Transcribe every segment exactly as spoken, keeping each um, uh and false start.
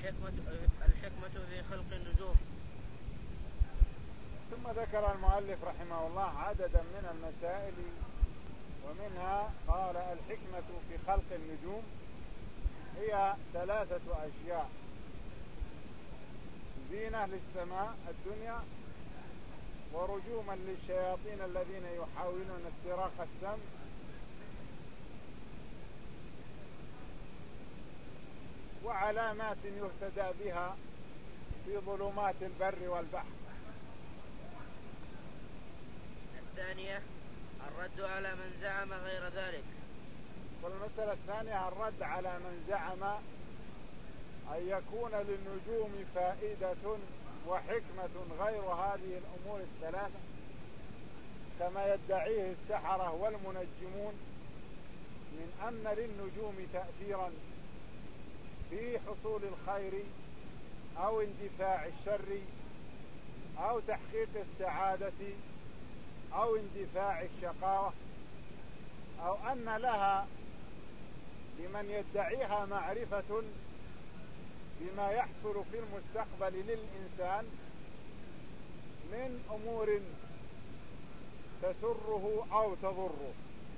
الحكمة, الحكمة في خلق النجوم. ثم ذكر المؤلف رحمه الله عددا من المسائل، ومنها قال الحكمة في خلق النجوم هي ثلاثة أشياء: زينة للسماء الدنيا، ورجوما للشياطين الذين يحاولون استراق السمع، وعلامات يهتدى بها في ظلمات البر والبحر. الثانية الرد على من زعم غير ذلك. والمسألة الثانية الرد على من زعم أن يكون للنجوم فائدة وحكمة غير هذه الأمور الثلاثة، كما يدعيه السحرة والمنجمون من أن للنجوم تأثيرا في حصول الخير أو اندفاع الشر أو تحقيق السعادة أو اندفاع الشقاوة، أو أن لها لمن يدعيها معرفة بما يحصل في المستقبل للإنسان من أمور تسره أو تضره.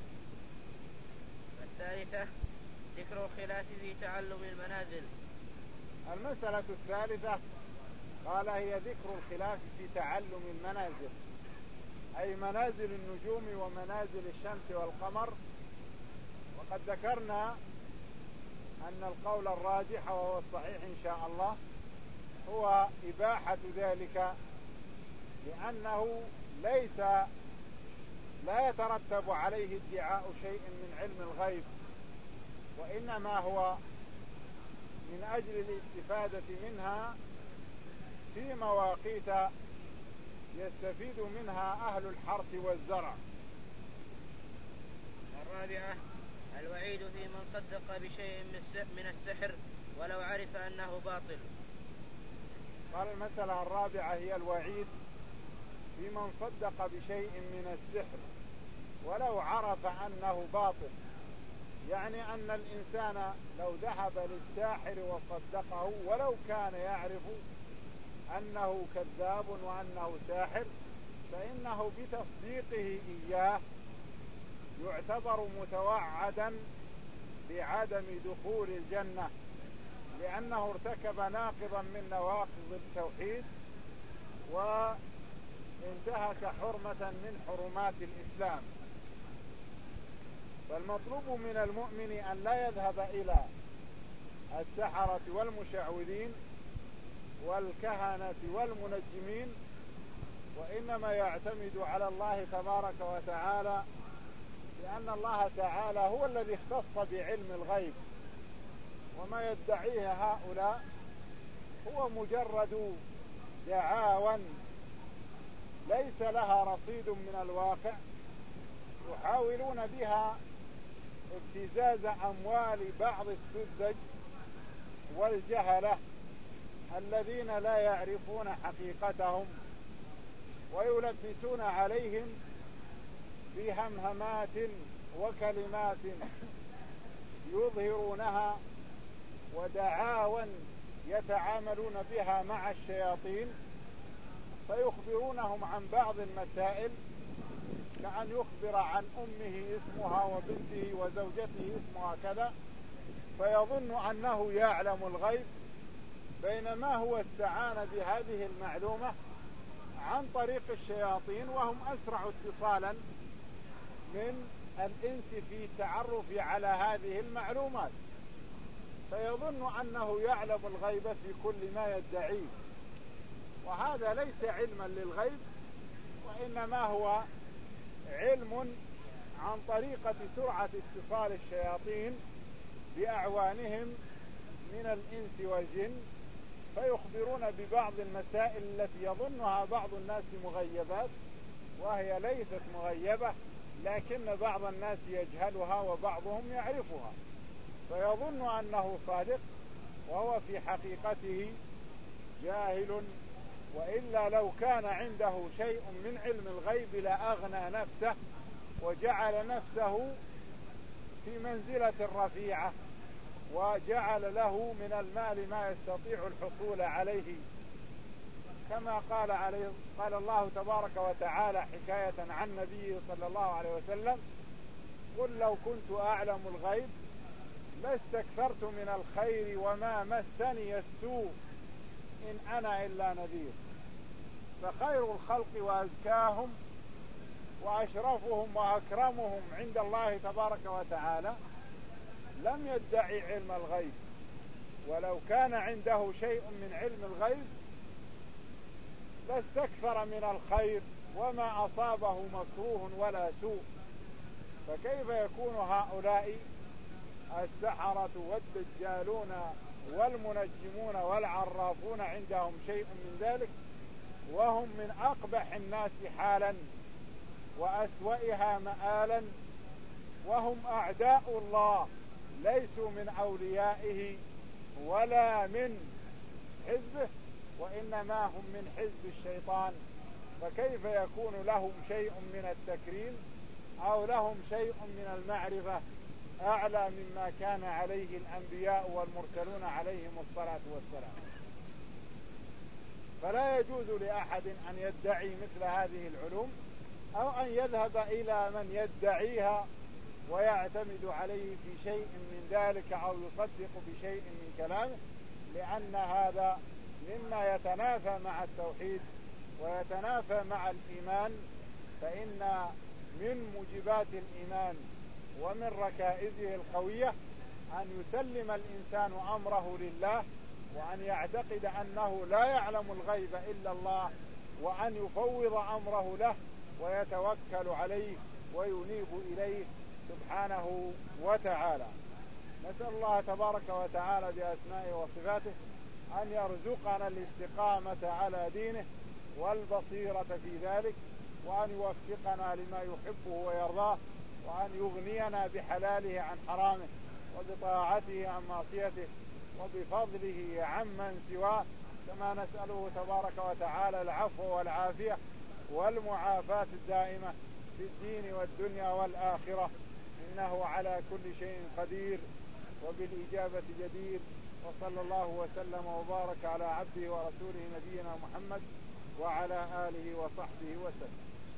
الثالثة ذكر الخلاف في تعلم المنازل. المسألة الثالثة قال هي ذكر الخلاف في تعلم المنازل، أي منازل النجوم ومنازل الشمس والقمر. وقد ذكرنا أن القول الراجح وهو الصحيح إن شاء الله هو إباحة ذلك، لأنه ليس لا يترتب عليه ادعاء شيء من علم الغيب، وإنما هو من أجل الاستفادة منها في مواقيت يستفيد منها أهل الحرث والزرع. الرابعة الوعيد في من صدق بشيء من السحر ولو عرف أنه باطل. قال المسألة الرابعة هي الوعيد في من صدق بشيء من السحر ولو عرف أنه باطل، يعني أن الإنسان لو ذهب للساحر وصدقه ولو كان يعرف أنه كذاب وأنه ساحر، فإنه بتصديقه إياه يعتبر متوعدا بعدم دخول الجنة، لأنه ارتكب ناقضا من نواقض التوحيد وانتهك حرمة من حرمات الإسلام. فالمطلوب من المؤمن أن لا يذهب إلى السحرة والمشعوذين والكهنة والمنجمين، وإنما يعتمد على الله تبارك وتعالى، لأن الله تعالى هو الذي اختص بعلم الغيب، وما يدعيه هؤلاء هو مجرد دعاوى ليس لها رصيد من الواقع، يحاولون بها ابتزاز أموال بعض السذج والجهلة الذين لا يعرفون حقيقتهم، ويلبسون عليهم بهمهمات وكلمات يظهرونها ودعاوى يتعاملون بها مع الشياطين، فيخبرونهم عن بعض المسائل، كأن يخبر عن أمه اسمها وبنته وزوجته اسمها كذا، فيظن أنه يعلم الغيب، بينما هو استعان بهذه المعلومة عن طريق الشياطين، وهم أسرع اتصالا من الإنس في التعرف على هذه المعلومات، فيظن أنه يعلم الغيب في كل ما يدعيه، وهذا ليس علما للغيب، وإنما هو علم عن طريقة سرعة اتصال الشياطين بأعوانهم من الإنس والجن، فيخبرون ببعض المسائل التي يظنها بعض الناس مغيبات وهي ليست مغيبة، لكن بعض الناس يجهلها وبعضهم يعرفها، فيظن أنه صادق وهو في حقيقته جاهل. وإلا لو كان عنده شيء من علم الغيب لأغنى نفسه وجعل نفسه في منزلة رفيعة وجعل له من المال ما يستطيع الحصول عليه، كما قال عليه قال الله تبارك وتعالى حكاية عن نبيه صلى الله عليه وسلم: قل لو كنت أعلم الغيب لاستكثرت من الخير وما مسني السوء إن أنا إلا نذير. فخير الخلق وأزكاهم وأشرفهم وأكرمهم عند الله تبارك وتعالى لم يدعي علم الغيب، ولو كان عنده شيء من علم الغيب لاستكثر من الخير وما أصابه مكروه ولا سوء. فكيف يكون هؤلاء السحرة والدجالون والمنجمون والعرافون عندهم شيء من ذلك وهم من أقبح الناس حالا وأسوأها مآلا، وهم أعداء الله ليسوا من أوليائه ولا من حزبه، وإنما هم من حزب الشيطان. فكيف يكون لهم شيء من التكريم أو لهم شيء من المعرفة أعلى مما كان عليه الأنبياء والمرسلون عليهم الصلاة والسلام؟ فلا يجوز لأحد أن يدعي مثل هذه العلوم أو أن يذهب إلى من يدعيها ويعتمد عليه في شيء من ذلك أو يصدق بشيء من كلامه، لأن هذا مما يتنافى مع التوحيد ويتنافى مع الإيمان. فإن من موجبات الإيمان ومن ركائزه القوية أن يسلم الإنسان أمره لله، وأن يعتقد أنه لا يعلم الغيب إلا الله، وأن يفوض أمره له ويتوكل عليه وينيب إليه سبحانه وتعالى. نسأل الله تبارك وتعالى بأسمائه وصفاته أن يرزقنا الاستقامة على دينه والبصيرة في ذلك، وأن يوفقنا لما يحبه ويرضاه، وأن يغنينا بحلاله عن حرامه وبطاعته عن معصيته وبفضله عمن سواه، كما نسأله تبارك وتعالى العفو والعافية والمعافاة الدائمة في الدين والدنيا والآخرة، إنه على كل شيء قدير وبالإجابة جدير. وصلى الله وسلم وبارك على عبده ورسوله نبينا محمد وعلى آله وصحبه وسلم.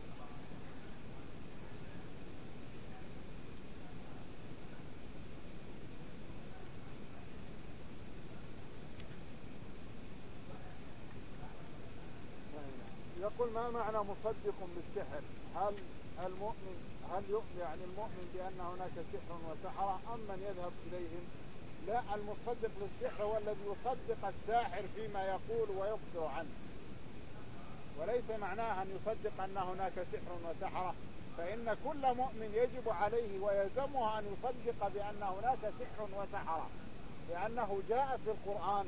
يقول: ما معنى مصدق بالسحر؟ هل المؤمن هل يؤمن يعني المؤمن بأن هناك سحر وسحرة أم من يذهب إليهم؟ لا، المصدق للسحر هو الذي يصدق الساحر فيما يقول ويخبر عنه، وليس معناه أن يصدق أن هناك سحر وسحرة، فإن كل مؤمن يجب عليه ويلزمه أن يصدق بأن هناك سحر وسحرة، لأنه جاء في القرآن: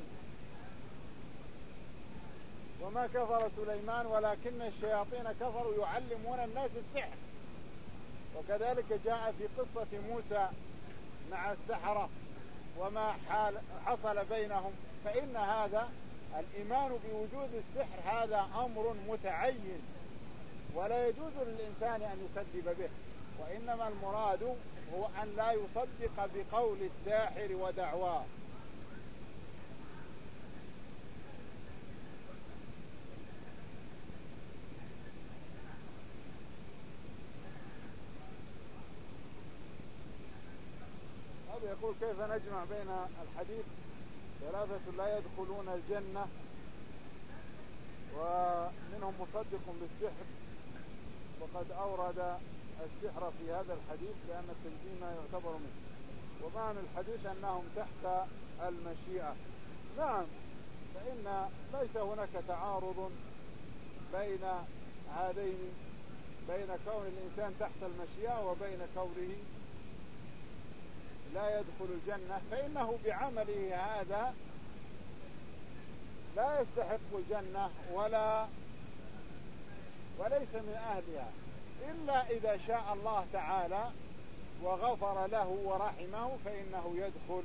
وما كفر سليمان ولكن الشياطين كفروا يعلمون الناس السحر. وكذلك جاء في قصة موسى مع السحرة وما حصل بينهم. فإن هذا الإيمان بوجود السحر هذا أمر متعين ولا يجوز للإنسان أن يكذب به، وإنما المراد هو أن لا يصدق بقول الساحر ودعواه. هذا يقول: كيف نجمع بين الحديث ثلاثة لا يدخلون الجنة ومنهم مصدق بالسحر، وقد أورد السحر في هذا الحديث لأن التنجيم يعتبر منه، ومعنى الحديث أنهم تحت المشيئة. نعم، فإن ليس هناك تعارض بين هذين، بين كون الإنسان تحت المشيئة وبين كونه لا يدخل الجنة، فإنه بعمله هذا لا يستحق الجنة ولا وليس من أهلها، إلا إذا شاء الله تعالى وغفر له ورحمه فإنه يدخل.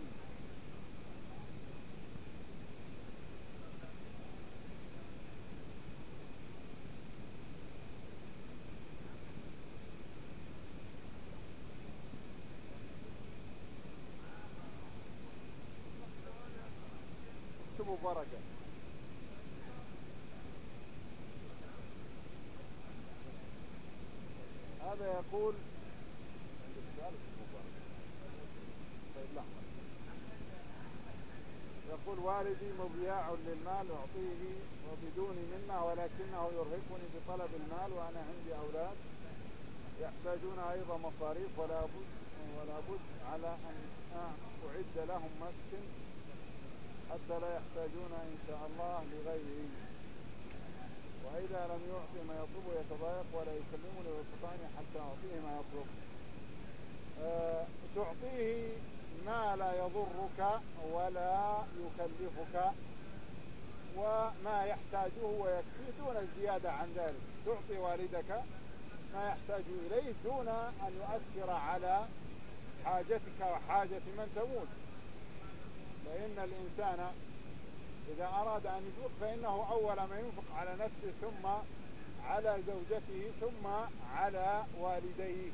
أبو بركة. هذا يقول يقول والدي مضياع للمال أعطيه وبدون منه، ولكنه يرهقني بطلب المال وأنا عندي أولاد يحتاجون أيضا مصاريف، ولا بد ولا بد على أن أعد لهم مسكن حتى لا يحتاجون إن شاء الله لغيره، وإذا لم يعطي ما يطلب يتضايق ولا يكلمني ويقطعني حتى أعطيه ما يطلب. أه تعطيه ما لا يضرك ولا يكلفك وما يحتاجه ويكفي دون الزيادة عن ذلك. تعطي والدك ما يحتاج إليه دون أن يؤثر على حاجتك وحاجة من تموت، فإن الإنسان إذا أراد أن ينفق فإنه أول ما ينفق على نفسه ثم على زوجته ثم على والديه،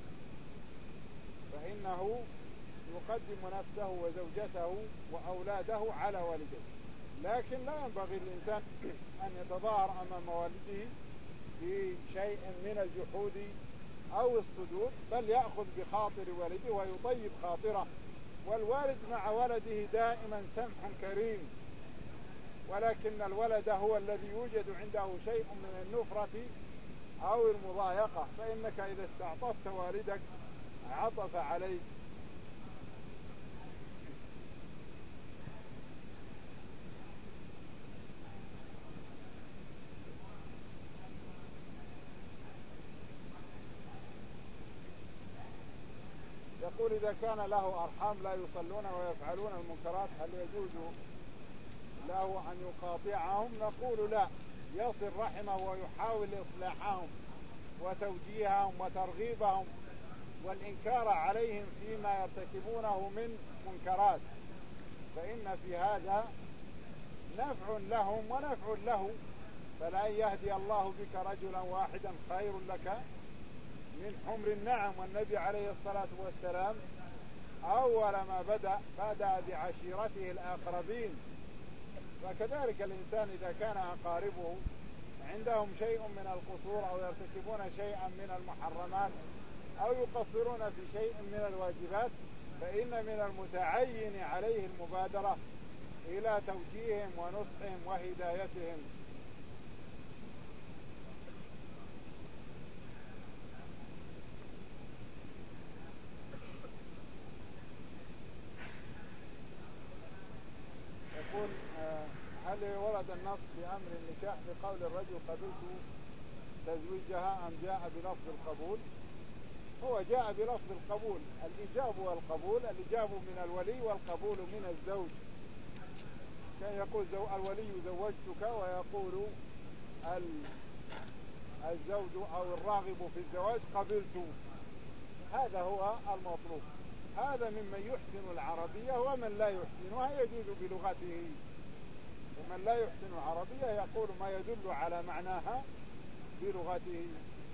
فإنه يقدم نفسه وزوجته وأولاده على والديه. لكن لا ينبغي الإنسان أن يتظاهر أمام والده بشيء من الجحود أو الصدود، بل يأخذ بخاطر والده ويطيب خاطره. والوالد مع ولده دائما سمح كريم، ولكن الولد هو الذي يوجد عنده شيء من النفرة أو المضايقة، فإنك إذا استعطفت والدك عطف عليك. يقول إذا كان له أرحام لا يصلون ويفعلون المنكرات هل يجوز له أن يقاطعهم؟ نقول لا، يصل رحمه ويحاول إصلاحهم وتوجيههم وترغيبهم والإنكار عليهم فيما يرتكبونه من منكرات، فإن في هذا نفع لهم ونفع له، فلا يهدي الله بك رجلا واحدا خير لك من حمر النعم. والنبي عليه الصلاة والسلام أول ما بدأ بدأ بعشيرته الأقربين، فكذلك الإنسان إذا كان أقاربه عندهم شيء من القصور أو يرتكبون شيئا من المحرمات أو يقصرون في شيء من الواجبات، فإن من المتعين عليه المبادرة إلى توجيههم ونصحهم وهدايتهم. يقول هل ورد النص بأمر النكاح بقول الرجل قبلت تزويجها أم جاء بلفظ القبول؟ هو جاء بلفظ القبول، الإجاب والقبول، الإجاب من الولي والقبول من الزوج. كان يقول الولي زوجتك ويقول الزوج أو الراغب في الزواج قبلت، هذا هو المطلوب. هذا ممن يحسن العربية، ومن لا يحسنها يجوز بلغته، ومن لا يحسن العربية يقول ما يدل على معناها بلغته.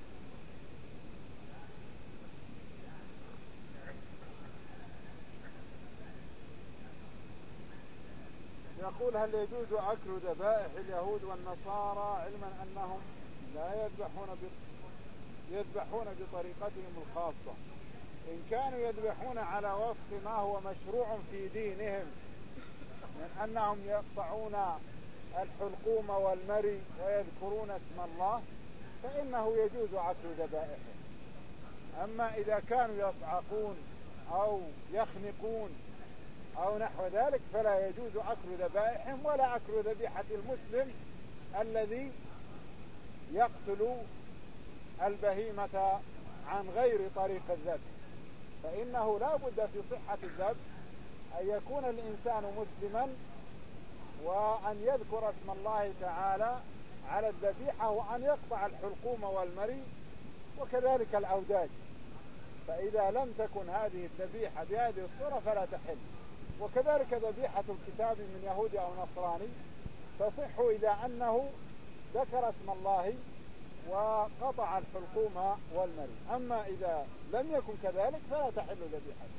يقول هل يجوز أكل ذبائح اليهود والنصارى علما أنهم لا يذبحون يذبحون بطريقتهم الخاصة؟ إن كانوا يذبحون على وفق ما هو مشروع في دينهم من أنهم يقطعون الحلقوم والمري ويذكرون اسم الله فإنه يجوز أكل ذبائحهم. أما إذا كانوا يصعقون أو يخنقون أو نحو ذلك فلا يجوز أكل ذبائحهم ولا أكل ذبيحة المسلم الذي يقتل البهيمة عن غير طريق الذبح، فإنه لا بد في صحة الذبح أن يكون الإنسان مسلما وأن يذكر اسم الله تعالى على الذبيحة وأن يقطع الحلقوم والمري وكذلك الأوداج، فإذا لم تكن هذه الذبيحة بهذه الصورة فلا تحل. وكذلك ذبيحة الكتاب من يهودي أو نصراني تصح إذا أنه ذكر اسم الله وقطع الحلقوم والمري، أما إذا لم يكن كذلك فلا تحل ذبيحته.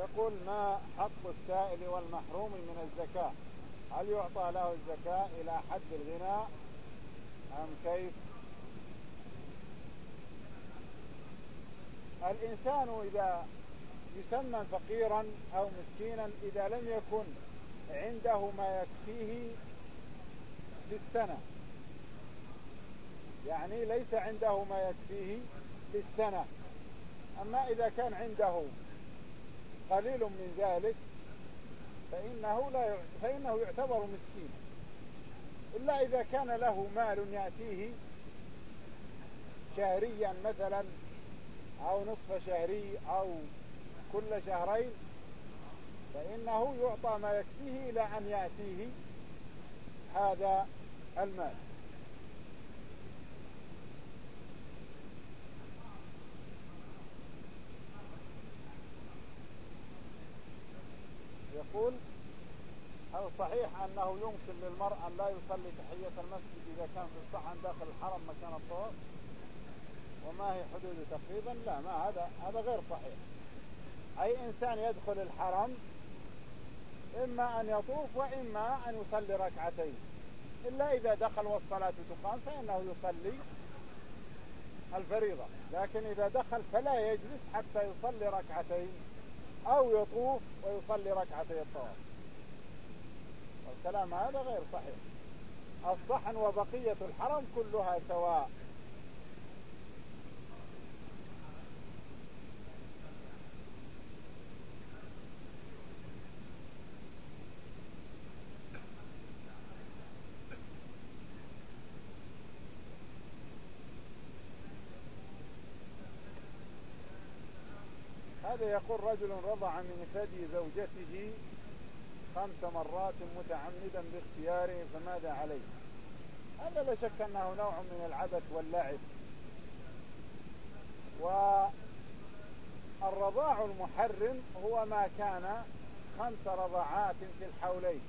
يقول ما حق السائل والمحروم من الزكاة؟ هل يعطى له الزكاة إلى حد الغنى أم كيف؟ الإنسان إذا يسمى فقيرا أو مسكينا إذا لم يكن عنده ما يكفيه في السنة، يعني ليس عنده ما يكفيه في السنة. أما إذا كان عنده قليل من ذلك فإنه, لا ي... فإنه يعتبر مسكين، إلا إذا كان له مال يأتيه شهريا مثلا أو نصف شهري أو كل شهرين فإنه يعطى ما يكفيه إلى أن يأتيه هذا المال. يقول هل صحيح أنه يمكن للمرء أن لا يصلي تحية المسجد إذا كان في الصحن داخل الحرم مكان الطواف؟ وما هي حدوده تقريبا؟ لا، ما هذا هذا غير صحيح. أي إنسان يدخل الحرم إما أن يطوف وإما أن يصلي ركعتين، إلا إذا دخل والصلاة تقام فإنه يصلي الفريضة، لكن إذا دخل فلا يجلس حتى يصلي ركعتين أو يطوف ويصلي ركعتي الطواف. والكلام هذا غير صحيح. الصحن وبقية الحرم كلها سواء. هذا يقول رجل رضع من ثدي زوجته خمس مرات متعمدا باختياره فماذا عليه؟ هذا لا شك أنه نوع من العبث واللعب. والرضاع المحرم هو ما كان خمس رضعات في الحولين،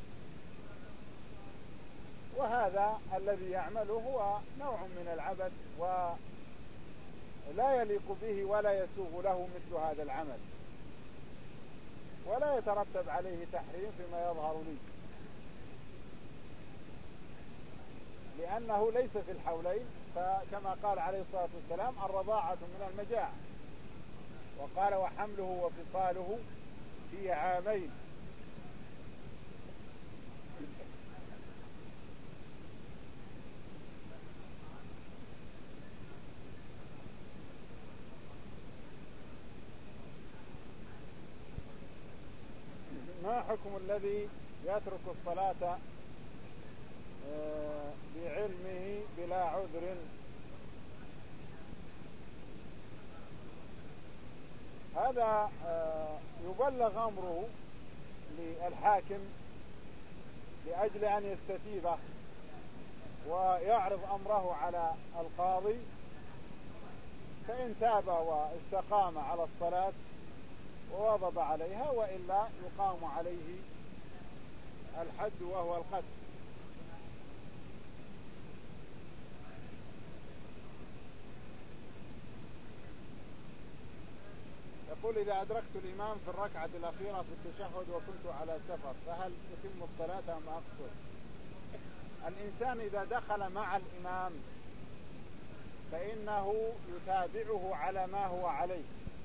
وهذا الذي يعمله هو نوع من العبث ولا يليق به ولا يسوغ له مثل هذا العمل، ولا يترتب عليه تحريم فيما يظهر لي، لأنه ليس في الحولين. فكما قال عليه الصلاة والسلام الرضاعة من المجاعة، وقال وحمله وفصاله في عامين. ما حكم الذي يترك الصلاة بعلمه بلا عذر؟ هذا يبلغ أمره للحاكم لأجل أن يستتيبه ويعرض أمره على القاضي، فإن تاب واستقام على الصلاة وواظب عليها، وإلا يقام عليه الحد وهو القتل. يقول إذا أدركت الإمام في الركعة الأخيرة في التشهد وكنت على سفر فهل أتم الصلاة أم أقصر؟ الإنسان إذا دخل مع الإمام فإنه يتابعه على ما هو عليه.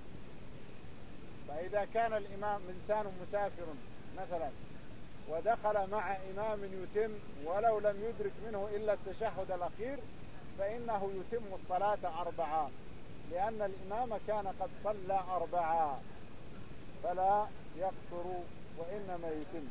فإذا كان الإمام إنسان مسافر مثلا ودخل مع إمام يتم ولو لم يدرك منه إلا التشهد الأخير فإنه يتم الصلاة أربعة، لأن الإمام كان قد صلى أربعة، فلا يقصر وإنما يتم.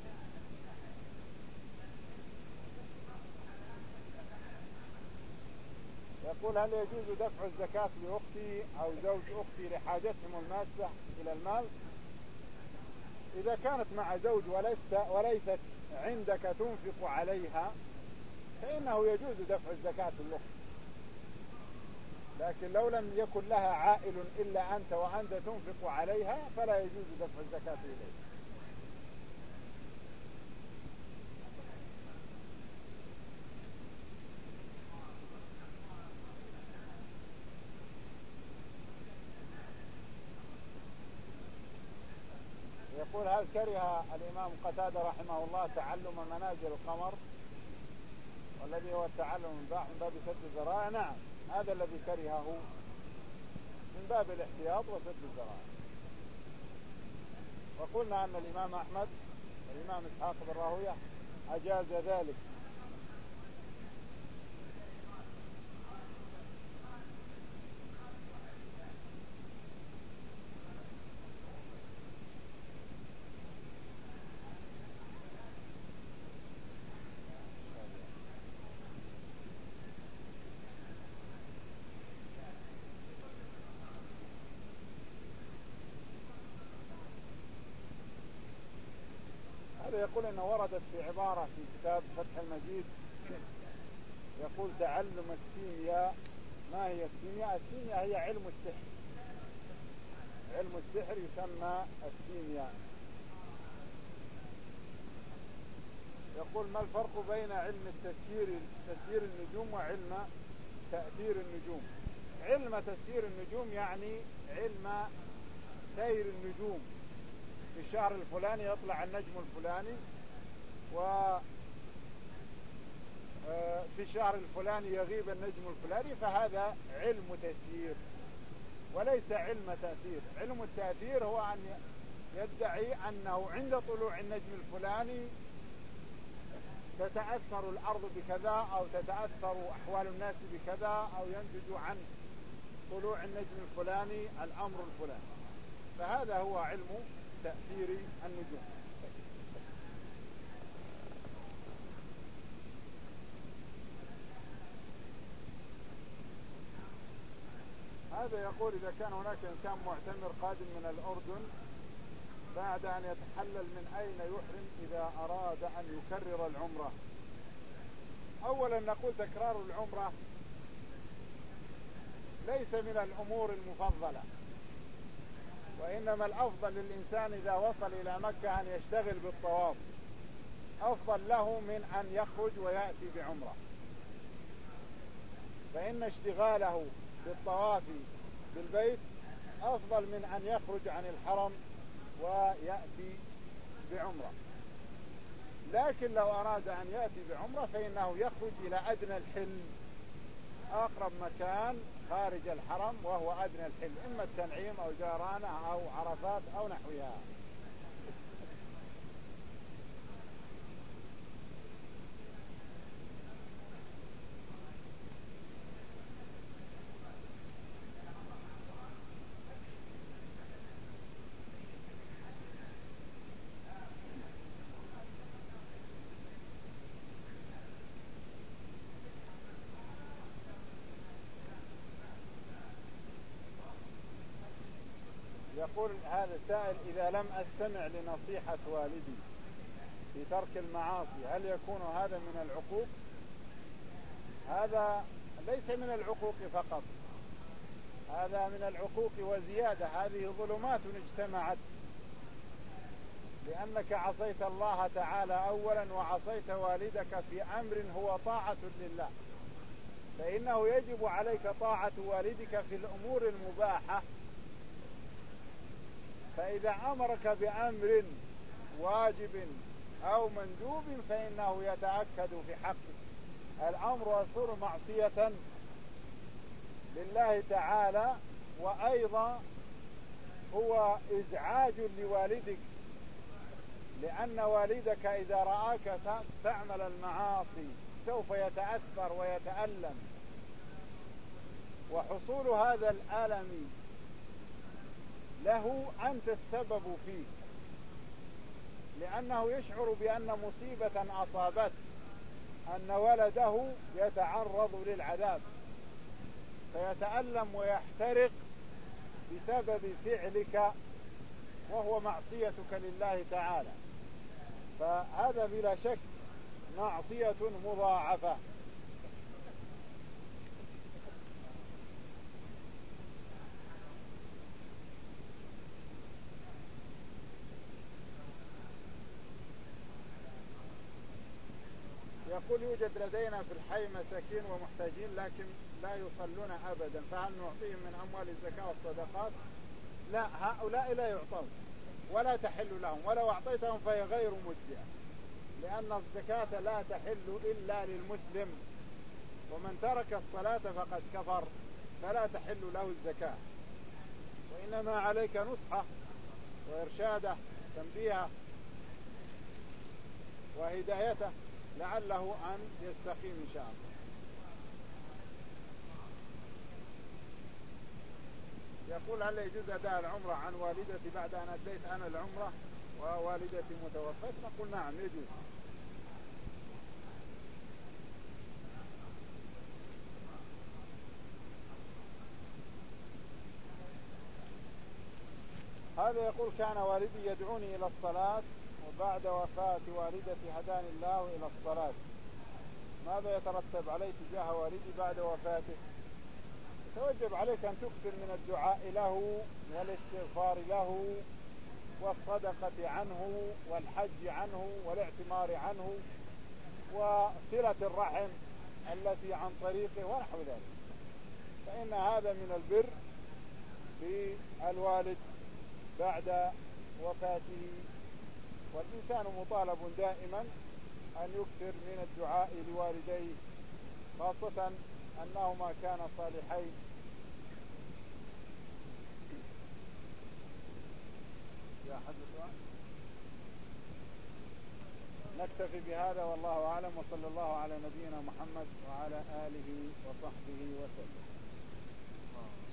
يقول هل يجوز دفع الزكاة لأختي أو زوج أختي لحاجتهم الماسة إلى المال؟ إذا كانت مع زوج وليست, وليست عندك تنفق عليها فإنه يجوز دفع الزكاة للأخت، لكن لو لم يكن لها عائل إلا أنت وأنت تنفق عليها فلا يجوز دفع الزكاة إليه. يقول هل كره الإمام قتادة رحمه الله تعلم منازل القمر والذي هو التعلم من باب سد الذرائع؟ نعم، هذا الذي كرهه من باب الاحتياط وسد الذرائع. وقلنا أن الإمام أحمد والإمام إسحاق بن راهويه أجاز ذلك. يقول إنه وردت في عبارة في كتاب فتح المجيد يقول تعلم السيمياء. ما هي السيمياء؟ السيمياء هي علم السحر، علم السحر يسمى السيمياء. يقول ما الفرق بين علم التسيير تسيير النجوم وعلم تأثير النجوم؟ علم تسيير النجوم يعني علم سير النجوم، في الشهر الفلاني يطلع النجم الفلاني، وفي الشهر الفلاني يغيب النجم الفلاني، فهذا علم تسيير وليس علم تأثير. علم التأثير هو أن يدعي أنه عند طلوع النجم الفلاني تتأثر الأرض بكذا أو تتأثر أحوال الناس بكذا أو ينتج عن طلوع النجم الفلاني الأمر الفلاني، فهذا هو علم تأثير النجوم. هذا يقول إذا كان هناك إنسان معتمر قادم من الأردن بعد أن يتحلل من أين يحرم إذا أراد أن يكرر العمرة؟ أولا نقول تكرار العمرة ليس من الأمور المفضلة، وإنما الأفضل للإنسان إذا وصل إلى مكة أن يشتغل بالطواف، أفضل له من أن يخرج ويأتي بعمرة، فإن اشتغاله بالطواف بالبيت أفضل من أن يخرج عن الحرم ويأتي بعمرة. لكن لو أراد أن يأتي بعمرة فإنه يخرج إلى أدنى الحل، أقرب مكان خارج الحرم وهو أدنى الحل، إما التنعيم أو جارانة أو عرفات أو نحوها. يقول هذا السائل إذا لم أستمع لنصيحة والدي في ترك المعاصي هل يكون هذا من العقوق؟ هذا ليس من العقوق فقط، هذا من العقوق وزيادة. هذه ظلمات اجتمعت، لأنك عصيت الله تعالى أولا وعصيت والدك في أمر هو طاعة لله، فإنه يجب عليك طاعة والدك في الأمور المباحة. فإذا أمرك بأمر واجب أو مندوب فإنه يتأكد في حقك الأمر يصير معصية لله تعالى، وأيضا هو إزعاج لوالدك، لأن والدك إذا رآك تعمل المعاصي سوف يتأثر ويتألم، وحصول هذا الألم له أنت السبب فيه، لأنه يشعر بأن مصيبة أصابته أن ولده يتعرض للعذاب فيتألم ويحترق بسبب فعلك وهو معصيتك لله تعالى، فهذا بلا شك معصية مضاعفة. يقول يوجد لدينا في الحي مساكين ومحتاجين لكن لا يصلون أبدا، فهل نعطيهم من أموال الزكاة والصدقات؟ لا، هؤلاء لا يعطون، ولا تحل لهم، ولو أعطيتهم فهي غير مجزئة، لأن الزكاة لا تحل إلا للمسلم، ومن ترك الصلاة فقد كفر، فلا تحل له الزكاة، وإنما عليك نصحه وإرشاده تنبيهه وهدايته لعله أن يستقيم إن شاء الله. يقول هل يجوز أداء العمرة عن والدتي بعد أن أديت أنا العمرة ووالدتي متوفت؟ نقول نعم يجوز. هذا يقول كان والدي يدعوني إلى الصلاة، وبعد وفاة والدتي هداني الله إلى الصلاة، ماذا يترتب علي تجاه والدي بعد وفاته؟ يتوجب عليك أن تكثر من الدعاء له والاستغفار له والصدقة عنه والحج عنه والاعتمار عنه وصلة الرحم التي عن طريقه ونحو ذلك، فإن هذا من البر بالوالد بعد وفاته. والإنسان مطالب دائما أن يكثر من الدعاء لوالديه، خاصة أنهما كانا صالحين. يا حدث نكتفي بهذا والله أعلم، وصلى الله على نبينا محمد وعلى آله وصحبه وسلم.